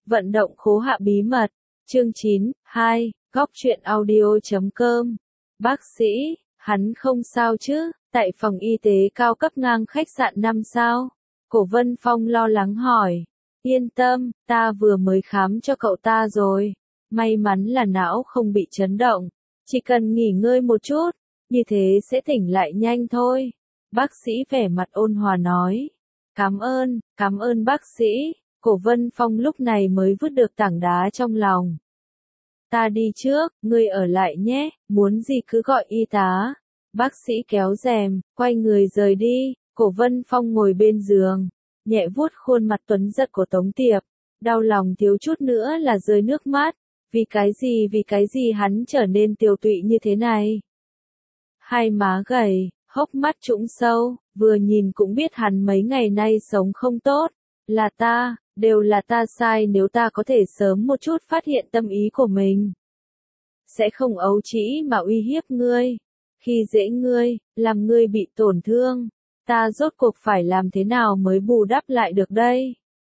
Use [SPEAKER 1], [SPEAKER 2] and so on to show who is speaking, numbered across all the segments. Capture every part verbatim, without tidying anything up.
[SPEAKER 1] Vận động khố hạ bí mật. Chương chín, hai, góc truyện audio chấm com. Bác sĩ, hắn không sao chứ? Tại phòng y tế cao cấp ngang khách sạn năm sao? Cổ Vân Phong lo lắng hỏi. Yên tâm, ta vừa mới khám cho cậu ta rồi. May mắn là não không bị chấn động. Chỉ cần nghỉ ngơi một chút, như thế sẽ tỉnh lại nhanh thôi. Bác sĩ vẻ mặt ôn hòa nói. Cảm ơn, cảm ơn bác sĩ. Cổ Vân Phong lúc này mới vứt được tảng đá trong lòng. Ta đi trước, ngươi ở lại nhé, muốn gì cứ gọi y tá. Bác sĩ kéo rèm, quay người rời đi. Cổ Vân Phong ngồi bên giường, nhẹ vuốt khuôn mặt tuấn giật của Tống Tiệp, đau lòng thiếu chút nữa là rơi nước mắt. Vì cái gì vì cái gì hắn trở nên tiều tụy như thế này? Hai má gầy, hốc mắt trũng sâu, vừa nhìn cũng biết hắn mấy ngày nay sống không tốt. Là ta, đều là ta sai, nếu ta có thể sớm một chút phát hiện tâm ý của mình, sẽ không ấu trĩ mà uy hiếp ngươi, khi dễ ngươi, làm ngươi bị tổn thương. Ta rốt cuộc phải làm thế nào mới bù đắp lại được đây?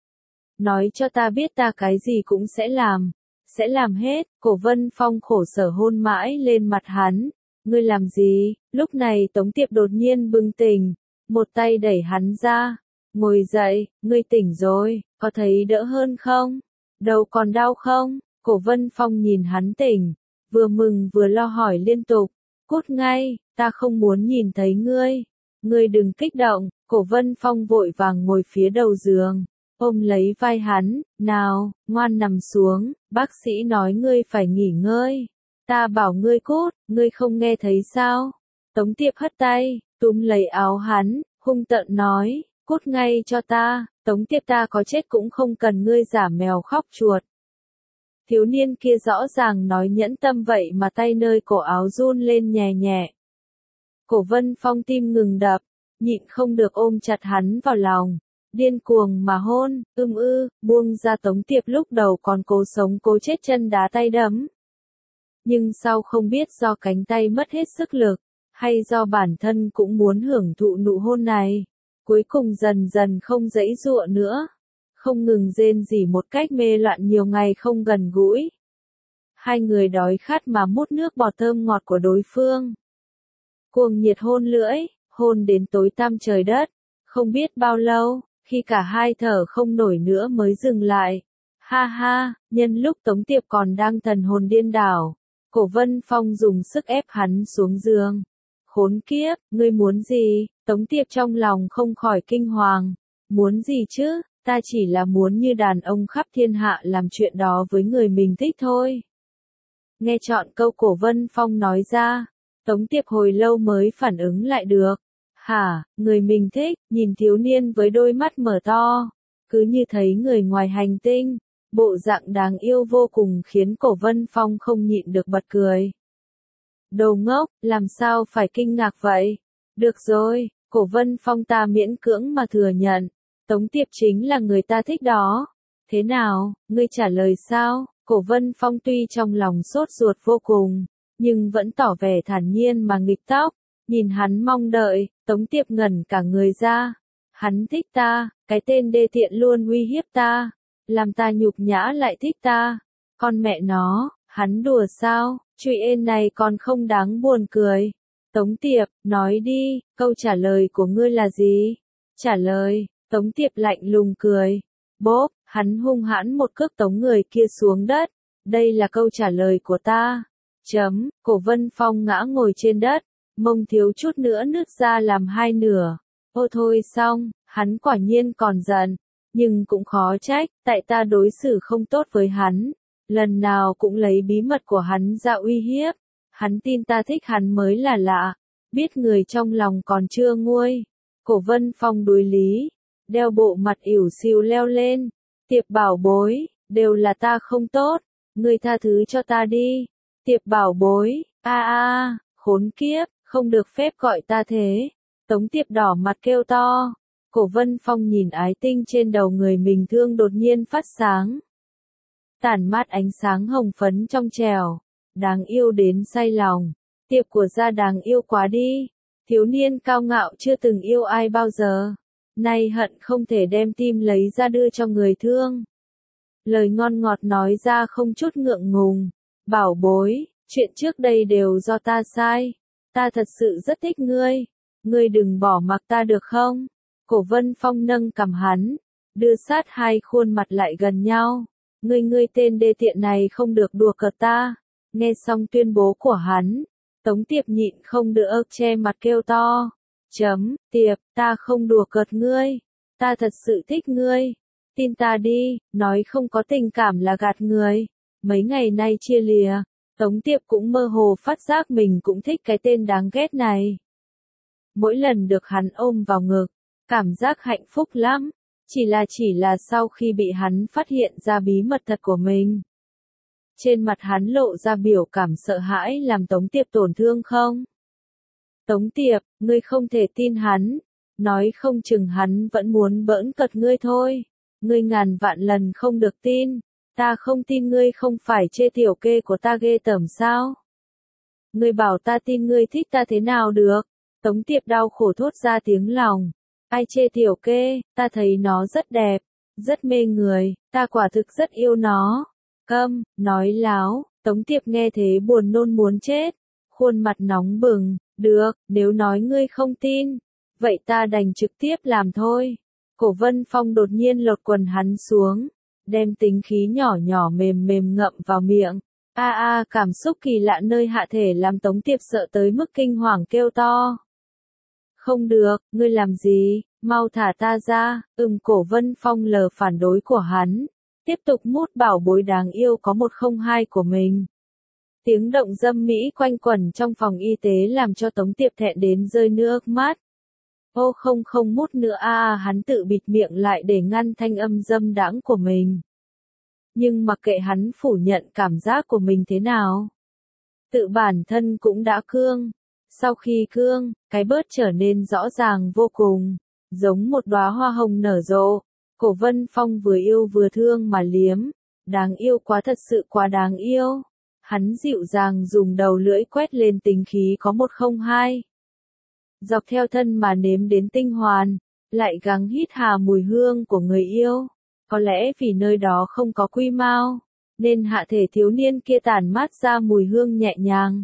[SPEAKER 1] Nói cho ta biết, ta cái gì cũng sẽ làm, sẽ làm hết. Cổ Vân Phong khổ sở hôn mãi lên mặt hắn. Ngươi làm gì? Lúc này Tống Tiệp đột nhiên bừng tỉnh, một tay đẩy hắn ra. Ngồi dậy, ngươi tỉnh rồi, có thấy đỡ hơn không? Đầu còn đau không? Cổ Vân Phong nhìn hắn tỉnh, vừa mừng vừa lo hỏi liên tục. Cút ngay, ta không muốn nhìn thấy ngươi. Ngươi đừng kích động. Cổ Vân Phong vội vàng ngồi phía đầu giường, ôm lấy vai hắn. Nào, ngoan nằm xuống, bác sĩ nói ngươi phải nghỉ ngơi. Ta bảo ngươi cút, ngươi không nghe thấy sao? Tống Tiệp hất tay, túm lấy áo hắn, hung tợn nói. Cút ngay cho ta, Tống Tiệp, ta có chết cũng không cần ngươi giả mèo khóc chuột. Thiếu niên kia rõ ràng nói nhẫn tâm vậy mà tay nơi cổ áo run lên nhẹ nhẹ. Cổ Vân Phong tim ngừng đập, nhịn không được ôm chặt hắn vào lòng, điên cuồng mà hôn. Ưm ư, buông ra. Tống Tiệp lúc đầu còn cố sống cố chết chân đá tay đấm. Nhưng sau không biết do cánh tay mất hết sức lực, hay do bản thân cũng muốn hưởng thụ nụ hôn này, cuối cùng dần dần không giãy giụa nữa, không ngừng rên rỉ một cách mê loạn nhiều ngày không gần gũi. Hai người đói khát mà mút nước bọt thơm ngọt của đối phương. Cuồng nhiệt hôn lưỡi, hôn đến tối tăm trời đất, không biết bao lâu, khi cả hai thở không nổi nữa mới dừng lại. Ha ha, nhân lúc Tống Tiệp còn đang thần hồn điên đảo, Cổ Vân Phong dùng sức ép hắn xuống giường. Khốn kiếp, ngươi muốn gì? Tống Tiệp trong lòng không khỏi kinh hoàng. Muốn gì chứ? Ta chỉ là muốn như đàn ông khắp thiên hạ làm chuyện đó với người mình thích thôi. Nghe trọn câu Cổ Vân Phong nói ra, Tống Tiệp hồi lâu mới phản ứng lại được. Hả, người mình thích? Nhìn thiếu niên với đôi mắt mở to, cứ như thấy người ngoài hành tinh. Bộ dạng đáng yêu vô cùng khiến Cổ Vân Phong không nhịn được bật cười. Đồ ngốc, làm sao phải kinh ngạc vậy? Được rồi, Cổ Vân Phong, ta miễn cưỡng mà thừa nhận. Tống Tiệp chính là người ta thích đó. Thế nào, ngươi trả lời sao? Cổ Vân Phong tuy trong lòng sốt ruột vô cùng, nhưng vẫn tỏ vẻ thản nhiên mà nghịch tóc. Nhìn hắn mong đợi, Tống Tiệp ngẩn cả người ra. Hắn thích ta, cái tên đê tiện luôn uy hiếp ta, làm ta nhục nhã lại thích ta. Con mẹ nó, hắn đùa sao? Chuyện ên này còn không đáng buồn cười. Tống Tiệp, nói đi, câu trả lời của ngươi là gì? Trả lời. Tống Tiệp lạnh lùng cười. Bốp, hắn hung hãn một cước tống người kia xuống đất. Đây là câu trả lời của ta. Chấm. Cổ Vân Phong ngã ngồi trên đất, mông thiếu chút nữa nứt ra làm hai nửa. Ô thôi xong, hắn quả nhiên còn giận. Nhưng cũng khó trách, tại ta đối xử không tốt với hắn. Lần nào cũng lấy bí mật của hắn ra uy hiếp. Hắn tin ta thích hắn mới là lạ. Biết người trong lòng còn chưa nguôi. Cổ Vân Phong đối lý, đeo bộ mặt ỉu xìu leo lên. Tiệp bảo bối, đều là ta không tốt. Ngươi tha thứ cho ta đi. Tiệp bảo bối, a a, khốn kiếp, không được phép gọi ta thế. Tống Tiệp đỏ mặt kêu to. Cổ Vân Phong nhìn ái tinh trên đầu người mình thương đột nhiên phát sáng, tản mát ánh sáng hồng phấn trong trẻo, đáng yêu đến say lòng. Tiệp của gia đáng yêu quá đi. Thiếu niên cao ngạo chưa từng yêu ai bao giờ, nay hận không thể đem tim lấy ra đưa cho người thương. lời ngon ngọt nói ra không chút ngượng ngùng. Bảo bối, chuyện trước đây đều do ta sai. Ta thật sự rất thích ngươi. Ngươi đừng bỏ mặc ta được không? Cổ Vân Phong nâng cằm hắn, đưa sát hai khuôn mặt lại gần nhau. Ngươi ngươi tên đê tiện này không được đùa cợt ta. Nghe xong tuyên bố của hắn, Tống Tiệp nhịn không được che mặt kêu to. Chấm, Tiệp, ta không đùa cợt ngươi. Ta thật sự thích ngươi. Tin ta đi, nói không có tình cảm là gạt người. Mấy ngày nay chia lìa, Tống Tiệp cũng mơ hồ phát giác mình cũng thích cái tên đáng ghét này. Mỗi lần được hắn ôm vào ngực, cảm giác hạnh phúc lắm. Chỉ là chỉ là sau khi bị hắn phát hiện ra bí mật thật của mình. Trên mặt hắn lộ ra biểu cảm sợ hãi làm Tống Tiệp tổn thương không? Tống Tiệp, ngươi không thể tin hắn. Nói không chừng hắn vẫn muốn bỡn cợt ngươi thôi. Ngươi ngàn vạn lần không được tin. Ta không tin ngươi không phải chê tiểu kê của ta ghê tởm sao? Ngươi bảo ta tin ngươi thích ta thế nào được? Tống Tiệp đau khổ thốt ra tiếng lòng. Ai chê tiểu kê, ta thấy nó rất đẹp, rất mê người, ta quả thực rất yêu nó. Câm, nói láo, Tống Tiệp nghe thế buồn nôn muốn chết. Khuôn mặt nóng bừng, được, nếu nói ngươi không tin, vậy ta đành trực tiếp làm thôi. Cổ Vân Phong đột nhiên lột quần hắn xuống, đem tính khí nhỏ nhỏ mềm mềm ngậm vào miệng. A a cảm xúc kỳ lạ nơi hạ thể làm Tống Tiệp sợ tới mức kinh hoàng kêu to. Không được, ngươi làm gì, mau thả ta ra. Ừm, Cổ Vân Phong lờ phản đối của hắn, tiếp tục mút bảo bối đáng yêu có một không hai của mình. Tiếng động dâm mỹ quanh quẩn trong phòng y tế làm cho Tống Tiệp thẹn đến rơi nước mắt. Ô không không mút nữa a à, hắn tự bịt miệng lại để ngăn thanh âm dâm đãng của mình. Nhưng mặc kệ hắn phủ nhận cảm giác của mình thế nào, tự bản thân cũng đã cương. Sau khi cương, cái bớt trở nên rõ ràng vô cùng, giống một đóa hoa hồng nở rộ. Cổ Vân Phong vừa yêu vừa thương mà liếm, đáng yêu quá, thật sự quá đáng yêu. Hắn dịu dàng dùng đầu lưỡi quét lên tính khí có một không hai. Dọc theo thân mà nếm đến tinh hoàn, lại gắng hít hà mùi hương của người yêu. Có lẽ vì nơi đó không có quy mao, nên hạ thể thiếu niên kia tản mát ra mùi hương nhẹ nhàng.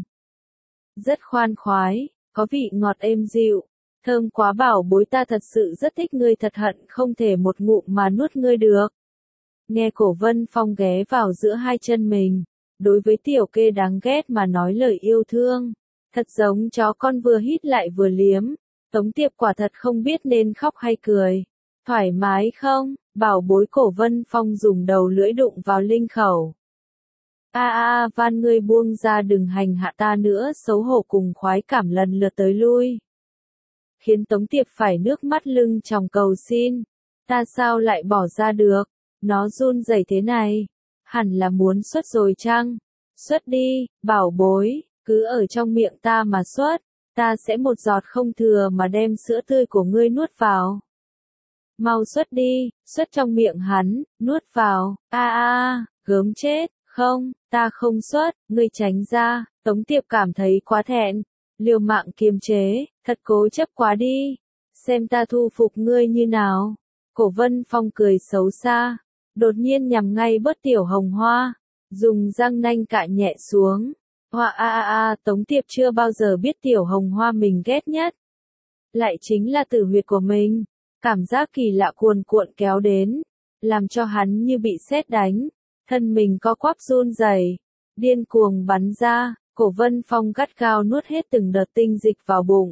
[SPEAKER 1] Rất khoan khoái, có vị ngọt êm dịu, thơm quá bảo bối, ta thật sự rất thích ngươi, thật hận không thể một ngụm mà nuốt ngươi được. Nghe Cổ Vân Phong ghé vào giữa hai chân mình, đối với tiểu kê đáng ghét mà nói lời yêu thương, thật giống chó con vừa hít lại vừa liếm. Tống Tiệp quả thật không biết nên khóc hay cười. Thoải mái không? Bảo bối, Cổ Vân Phong dùng đầu lưỡi đụng vào linh khẩu. A a van ngươi buông ra, đừng hành hạ ta nữa. Xấu hổ cùng khoái cảm lần lượt tới lui, khiến Tống Tiệp phải nước mắt lưng tròng cầu xin. Ta sao lại bỏ ra được? Nó run rẩy thế này, hẳn là muốn xuất rồi chăng? Xuất đi, bảo bối, cứ ở trong miệng ta mà xuất. Ta sẽ một giọt không thừa mà đem sữa tươi của ngươi nuốt vào. Mau xuất đi, xuất trong miệng hắn, nuốt vào. A a, gớm chết. Không, ta không xuất, ngươi tránh ra. Tống Tiệp cảm thấy quá thẹn, liều mạng kiềm chế, thật cố chấp quá đi. Xem ta thu phục ngươi như nào. Cổ Vân Phong cười xấu xa, đột nhiên nhằm ngay bớt tiểu hồng hoa, dùng răng nanh cạ nhẹ xuống. Hoa a a a, Tống Tiệp chưa bao giờ biết tiểu hồng hoa mình ghét nhất lại chính là tử huyệt của mình. Cảm giác kỳ lạ cuồn cuộn kéo đến, làm cho hắn như bị sét đánh, thân mình co quắp run rẩy, điên cuồng bắn ra. Cổ Vân Phong gắt gao nuốt hết từng đợt tinh dịch vào bụng.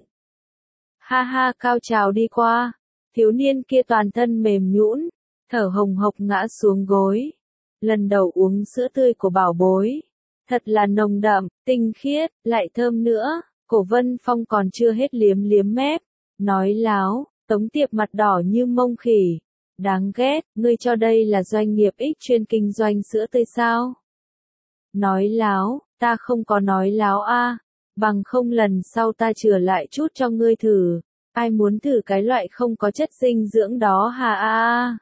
[SPEAKER 1] Ha ha, cao trào đi qua, thiếu niên kia toàn thân mềm nhũn, thở hồng hộc ngã xuống gối. Lần đầu uống sữa tươi của bảo bối, thật là nồng đậm, tinh khiết, lại thơm nữa. Cổ Vân Phong còn chưa hết liếm liếm mép, nói láo. Tống Tiệp mặt đỏ như mông khỉ. Đáng ghét, ngươi cho đây là doanh nghiệp X chuyên kinh doanh sữa tươi sao? Nói láo, ta không có nói láo a, bằng không lần sau ta chừa lại chút cho ngươi thử. Ai muốn thử cái loại không có chất dinh dưỡng đó hà a a?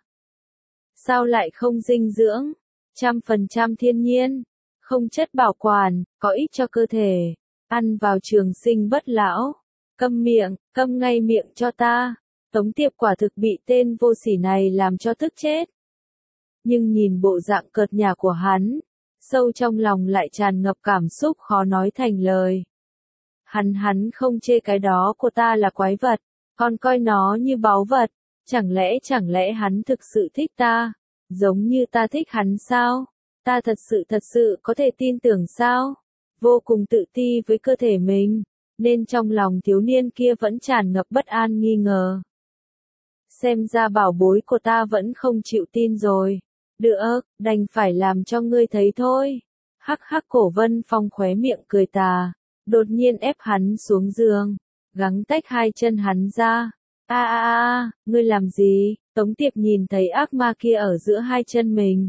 [SPEAKER 1] Sao lại không dinh dưỡng? Trăm phần trăm thiên nhiên, không chất bảo quản, có ích cho cơ thể, ăn vào trường sinh bất lão. Câm miệng, câm ngay miệng cho ta. Tống Tiệp quả thực bị tên vô sỉ này làm cho tức chết. nhưng nhìn bộ dạng cợt nhả của hắn, sâu trong lòng lại tràn ngập cảm xúc khó nói thành lời. Hắn hắn không chê cái đó của ta là quái vật, còn coi nó như báu vật, chẳng lẽ chẳng lẽ hắn thực sự thích ta, giống như ta thích hắn sao? Ta thật sự thật sự có thể tin tưởng sao? Vô cùng tự ti với cơ thể mình, nên trong lòng thiếu niên kia vẫn tràn ngập bất an nghi ngờ. Xem ra bảo bối của ta vẫn không chịu tin rồi. Được, đành phải làm cho ngươi thấy thôi. Hắc hắc, Cổ Vân Phong khóe miệng cười tà, đột nhiên ép hắn xuống giường, gắng tách hai chân hắn ra. A a a, ngươi làm gì? Tống Tiệp nhìn thấy ác ma kia ở giữa hai chân mình,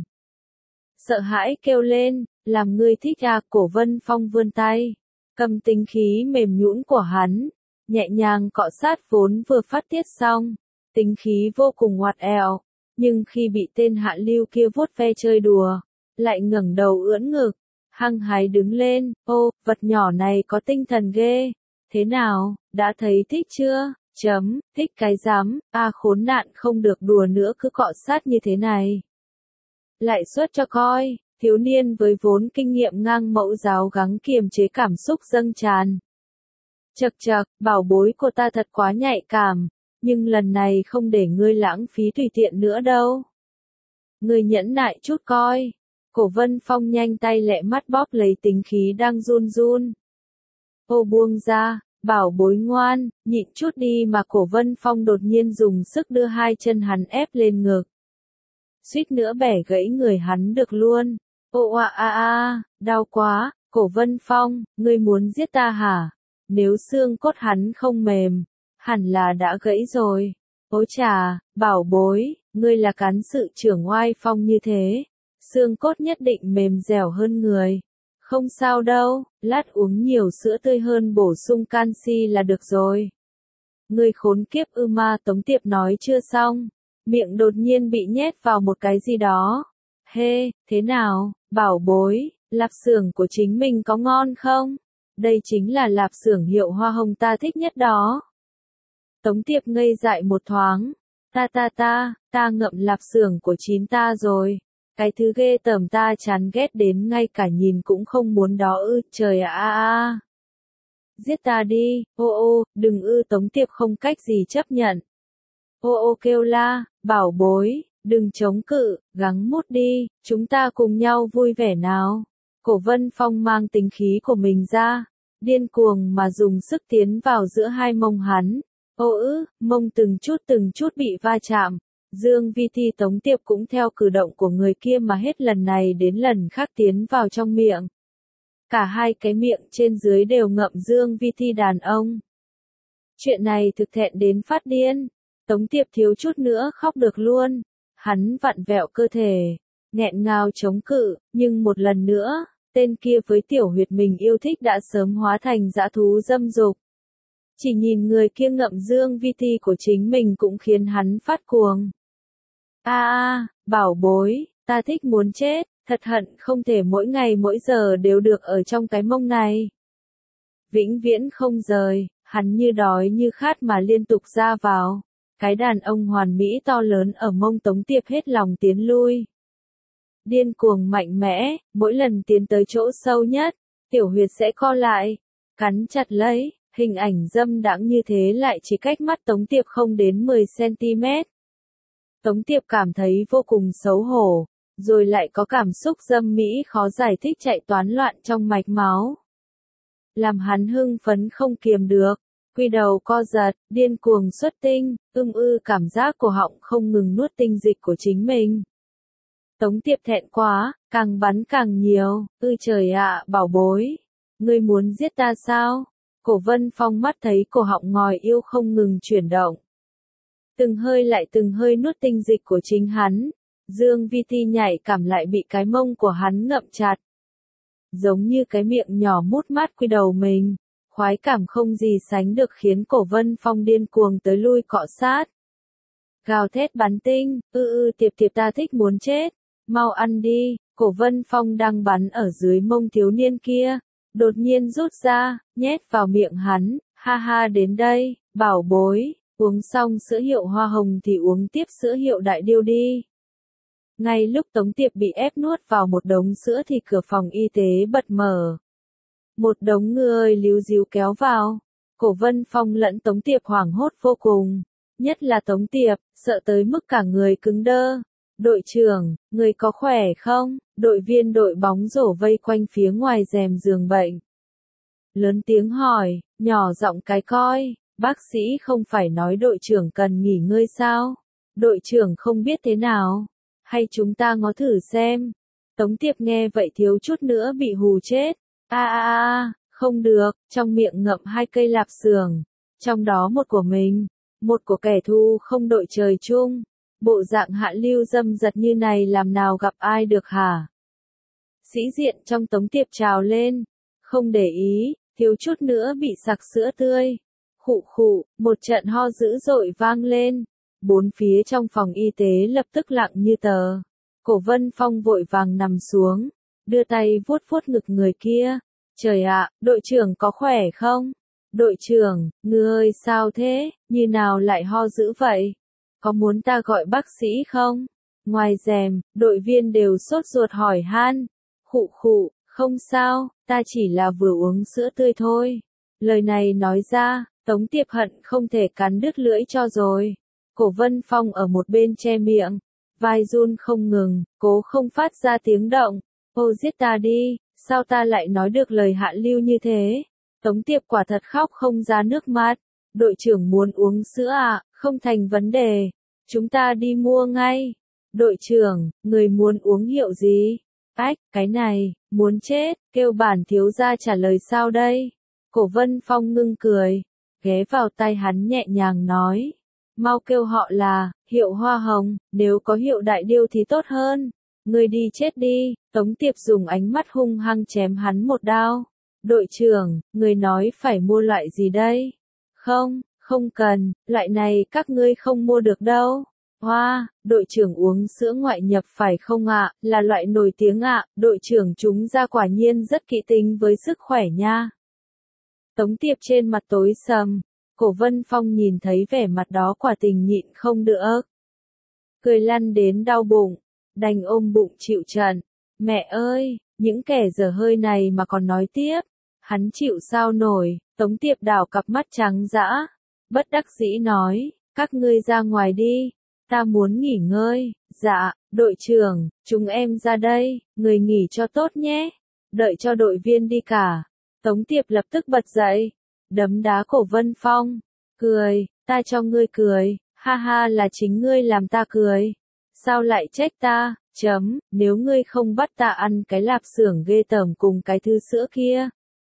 [SPEAKER 1] sợ hãi kêu lên, làm ngươi thích à? Cổ Vân Phong vươn tay, cầm tính khí mềm nhũn của hắn, nhẹ nhàng cọ sát vốn vừa phát tiết xong, tính khí vô cùng ngoặt ẻo, nhưng khi bị tên hạ lưu kia vuốt ve chơi đùa, lại ngẩng đầu ưỡn ngực, hăng hái đứng lên. Ô, vật nhỏ này có tinh thần ghê. Thế nào, đã thấy thích chưa? Chấm, thích cái rắm, a khốn nạn, không được đùa nữa, cứ cọ sát như thế này. Lại xuất cho coi. Thiếu niên với vốn kinh nghiệm ngang mẫu giáo gắng kiềm chế cảm xúc dâng tràn. Chậc chậc, bảo bối của ta thật quá nhạy cảm, nhưng lần này không để ngươi lãng phí tùy tiện nữa đâu. Ngươi nhẫn nại chút coi. Cổ Vân Phong nhanh tay lẹ mắt bóp lấy tính khí đang run run. Ô buông ra, bảo bối ngoan, nhịn chút đi mà. Cổ Vân Phong đột nhiên dùng sức đưa hai chân hắn ép lên ngực, suýt nữa bẻ gãy người hắn được luôn. Ô a a a, đau quá. Cổ Vân Phong, ngươi muốn giết ta hả? Nếu xương cốt hắn không mềm, hẳn là đã gãy rồi. Ôi chà, bảo bối, ngươi là cán sự trưởng oai phong như thế, xương cốt nhất định mềm dẻo hơn người. Không sao đâu, lát uống nhiều sữa tươi hơn bổ sung canxi là được rồi. Ngươi khốn kiếp ư ma. Tống Tiệp nói chưa xong, miệng đột nhiên bị nhét vào một cái gì đó. Hê, thế nào, bảo bối, lạp xưởng của chính mình có ngon không? Đây chính là lạp xưởng hiệu hoa hồng ta thích nhất đó. Tống Tiệp ngây dại một thoáng. Ta ta ta, ta ngậm lạp xưởng của chín ta rồi. Cái thứ ghê tởm ta chán ghét đến ngay cả nhìn cũng không muốn đó ư. Trời ạ a a. Giết ta đi, ô ô, đừng ư. Tống Tiệp không cách gì chấp nhận. Ô ô kêu la, bảo bối, đừng chống cự, gắng mút đi, chúng ta cùng nhau vui vẻ nào. Cổ Vân Phong mang tính khí của mình ra, điên cuồng mà dùng sức tiến vào giữa hai mông hắn. Ô ư, mông từng chút từng chút bị va chạm. Dương Vi Thi Tống Tiệp cũng theo cử động của người kia mà hết lần này đến lần khác tiến vào trong miệng. Cả hai cái miệng trên dưới đều ngậm Dương Vi Thi đàn ông. Chuyện này thực thẹn đến phát điên. Tống Tiệp thiếu chút nữa khóc được luôn. Hắn vặn vẹo cơ thể, nghẹn ngào chống cự, nhưng một lần nữa, tên kia với tiểu huyệt mình yêu thích đã sớm hóa thành dã thú dâm dục. Chỉ nhìn người kia ngậm Dương Vi Thi của chính mình cũng khiến hắn phát cuồng. A a, bảo bối, ta thích muốn chết, thật hận không thể mỗi ngày mỗi giờ đều được ở trong cái mông này. Vĩnh viễn không rời, hắn như đói như khát mà liên tục ra vào. Cái đàn ông hoàn mỹ to lớn ở mông Tống Tiệp hết lòng tiến lui. Điên cuồng mạnh mẽ, mỗi lần tiến tới chỗ sâu nhất, tiểu huyệt sẽ co lại, cắn chặt lấy, hình ảnh dâm đãng như thế lại chỉ cách mắt Tống Tiệp không đến mười xăng-ti-mét. Tống Tiệp cảm thấy vô cùng xấu hổ, rồi lại có cảm xúc dâm mỹ khó giải thích chạy toán loạn trong mạch máu. Làm hắn hưng phấn không kiềm được. Quy đầu co giật, điên cuồng xuất tinh, ưm ư cảm giác cổ họng không ngừng nuốt tinh dịch của chính mình. Tống Tiệp thẹn quá, càng bắn càng nhiều. Ư trời ạ, bảo bối, ngươi muốn giết ta sao? Cổ Vân Phong mắt thấy cổ họng ngòi yêu không ngừng chuyển động. Từng hơi lại từng hơi nuốt tinh dịch của chính hắn. Dương Vi Thi nhảy cảm lại bị cái mông của hắn ngậm chặt. Giống như cái miệng nhỏ mút mát quy đầu mình. Khoái cảm không gì sánh được khiến Cổ Vân Phong điên cuồng tới lui cọ sát. Gào thét bắn tinh, ư ư Tiệp Tiệp ta thích muốn chết, mau ăn đi. Cổ Vân Phong đang bắn ở dưới mông thiếu niên kia, đột nhiên rút ra, nhét vào miệng hắn. Ha ha, đến đây, bảo bối, uống xong sữa hiệu hoa hồng thì uống tiếp sữa hiệu đại điêu đi. Ngay lúc Tống Tiệp bị ép nuốt vào một đống sữa thì cửa phòng y tế bật mở. Một đống người líu díu kéo vào. Cổ Vân Phong lẫn Tống Tiệp hoảng hốt vô cùng. Nhất là Tống Tiệp, sợ tới mức cả người cứng đơ. Đội trưởng, người có khỏe không? Đội viên đội bóng rổ vây quanh phía ngoài rèm giường bệnh. Lớn tiếng hỏi, nhỏ giọng cái coi, bác sĩ không phải nói đội trưởng cần nghỉ ngơi sao? Đội trưởng không biết thế nào? Hay chúng ta ngó thử xem? Tống Tiệp nghe vậy thiếu chút nữa bị hù chết. A a a, không được, trong miệng ngậm hai cây lạp xưởng, trong đó một của mình, một của kẻ thù không đội trời chung. Bộ dạng hạ lưu dâm dật như này làm nào gặp ai được hả? Sĩ diện trong Tống Tiệp trào lên, không để ý, thiếu chút nữa bị sặc sữa tươi. Khụ khụ, một trận ho dữ dội vang lên. Bốn phía trong phòng y tế lập tức lặng như tờ. Cổ Vân Phong vội vàng nằm xuống, đưa tay vuốt vuốt ngực người kia. Trời ạ, đội trưởng có khỏe không? Đội trưởng, ngươi sao thế, như nào lại ho dữ vậy? Có muốn ta gọi bác sĩ không? Ngoài rèm, đội viên đều sốt ruột hỏi han. Khụ khụ, không sao, ta chỉ là vừa uống sữa tươi thôi. Lời này nói ra, Tống Tiệp hận không thể cắn đứt lưỡi cho rồi. Cổ Vân Phong ở một bên che miệng, vai run không ngừng, cố không phát ra tiếng động. Ô giết ta đi, sao ta lại nói được lời hạ lưu như thế? Tống Tiệp quả thật khóc không ra nước mắt. Đội trưởng muốn uống sữa à, không thành vấn đề. Chúng ta đi mua ngay. Đội trưởng, người muốn uống hiệu gì? Ách, cái này, muốn chết, kêu bản thiếu gia trả lời sao đây? Cổ Vân Phong ngưng cười, ghé vào tai hắn nhẹ nhàng nói. Mau kêu họ là, hiệu hoa hồng, nếu có hiệu đại điêu thì tốt hơn. Người đi chết đi, Tống Tiệp dùng ánh mắt hung hăng chém hắn một đao. Đội trưởng, người nói phải mua loại gì đây? Không, không cần, loại này các ngươi không mua được đâu. Hoa, đội trưởng uống sữa ngoại nhập phải không ạ, là loại nổi tiếng ạ, đội trưởng chúng ra quả nhiên rất kỹ tính với sức khỏe nha. Tống Tiệp trên mặt tối sầm, Cổ Vân Phong nhìn thấy vẻ mặt đó quả tình nhịn không được. Cười lăn đến đau bụng, đành ôm bụng chịu trận. Mẹ ơi, những kẻ dở hơi này mà còn nói tiếp, hắn chịu sao nổi. Tống Tiệp đảo cặp mắt trắng dã, bất đắc dĩ nói, các ngươi ra ngoài đi, ta muốn nghỉ ngơi. Dạ, đội trưởng, chúng em ra đây, người nghỉ cho tốt nhé, đợi cho đội viên đi cả. Tống Tiệp lập tức bật dậy, đấm đá Cổ Vân Phong, cười, ta cho ngươi cười, ha ha là chính ngươi làm ta cười. Sao lại trách ta, chấm, nếu ngươi không bắt ta ăn cái lạp xưởng ghê tởm cùng cái thứ sữa kia.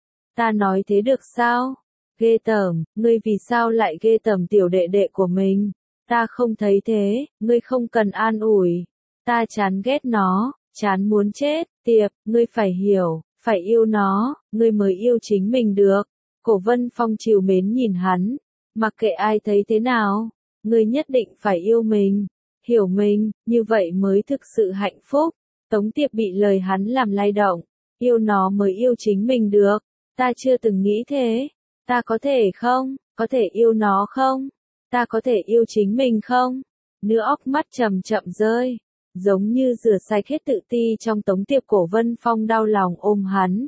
[SPEAKER 1] Ta nói thế được sao? Ghê tởm, ngươi vì sao lại ghê tởm tiểu đệ đệ của mình? Ta không thấy thế, ngươi không cần an ủi. Ta chán ghét nó, chán muốn chết. Tiệp, ngươi phải hiểu, phải yêu nó, ngươi mới yêu chính mình được. Cổ Vân Phong trìu mến nhìn hắn, mặc kệ ai thấy thế nào, ngươi nhất định phải yêu mình, hiểu mình, như vậy mới thực sự hạnh phúc. Tống Tiệp bị lời hắn làm lay động, yêu nó mới yêu chính mình được. Ta chưa từng nghĩ thế, ta có thể không, có thể yêu nó không? Ta có thể yêu chính mình không? Nước óc mắt chậm chậm rơi, giống như rửa sạch hết tự ti trong Tống Tiệp. Cổ Vân Phong đau lòng ôm hắn.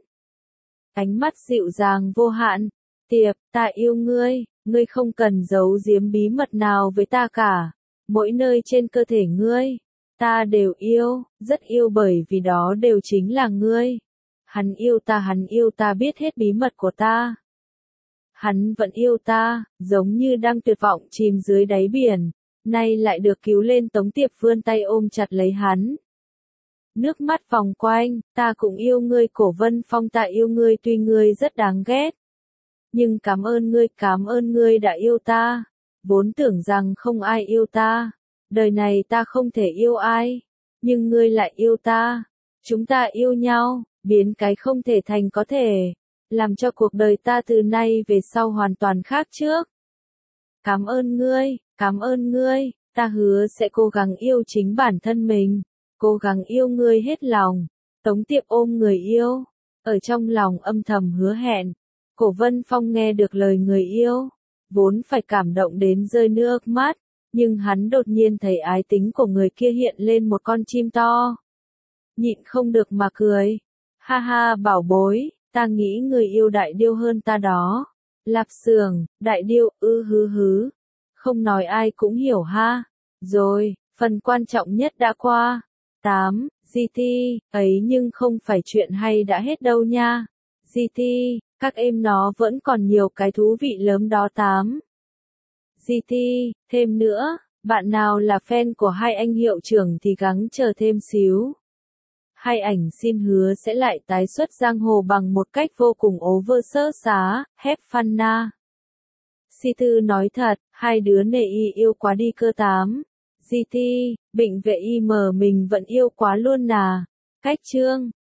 [SPEAKER 1] Ánh mắt dịu dàng vô hạn, Tiệp, ta yêu ngươi, ngươi không cần giấu giếm bí mật nào với ta cả. Mỗi nơi trên cơ thể ngươi, ta đều yêu, rất yêu bởi vì đó đều chính là ngươi. Hắn yêu ta, hắn yêu ta biết hết bí mật của ta. Hắn vẫn yêu ta, giống như đang tuyệt vọng chìm dưới đáy biển, nay lại được cứu lên. Tống Tiệp vươn tay ôm chặt lấy hắn. Nước mắt vòng quanh, ta cũng yêu ngươi. Cổ Vân Phong, ta yêu ngươi tuy ngươi rất đáng ghét. Nhưng cảm ơn ngươi, cảm ơn ngươi đã yêu ta. Vốn tưởng rằng không ai yêu ta, đời này ta không thể yêu ai, nhưng ngươi lại yêu ta. Chúng ta yêu nhau, biến cái không thể thành có thể, làm cho cuộc đời ta từ nay về sau hoàn toàn khác trước. Cảm ơn ngươi, cảm ơn ngươi, ta hứa sẽ cố gắng yêu chính bản thân mình, cố gắng yêu ngươi hết lòng. Tống Tiệp ôm người yêu, ở trong lòng âm thầm hứa hẹn. Cổ Vân Phong nghe được lời người yêu, vốn phải cảm động đến rơi nước mắt, Nhưng hắn đột nhiên thấy ái tính của người kia hiện lên một con chim to. Nhịn không được mà cười. Ha ha bảo bối, ta nghĩ người yêu đại điêu hơn ta đó. Lạp Xưởng, đại điêu, ư hứ hứ. Không nói ai cũng hiểu ha. Rồi, phần quan trọng nhất đã qua. tám. giê tê, ấy nhưng không phải chuyện hay đã hết đâu nha. giê tê, các em nó vẫn còn nhiều cái thú vị lắm đó. tám. giê tê, thêm nữa, bạn nào là fan của hai anh hiệu trưởng thì gắng chờ thêm xíu. Hai ảnh xin hứa sẽ lại tái xuất giang hồ bằng một cách vô cùng over sơ xá, have fun na. Si Tư nói thật, hai đứa nệ y yêu quá đi cơ. tám. giê tê, bệnh vệ y mờ mình vẫn yêu quá luôn nà. Cách chương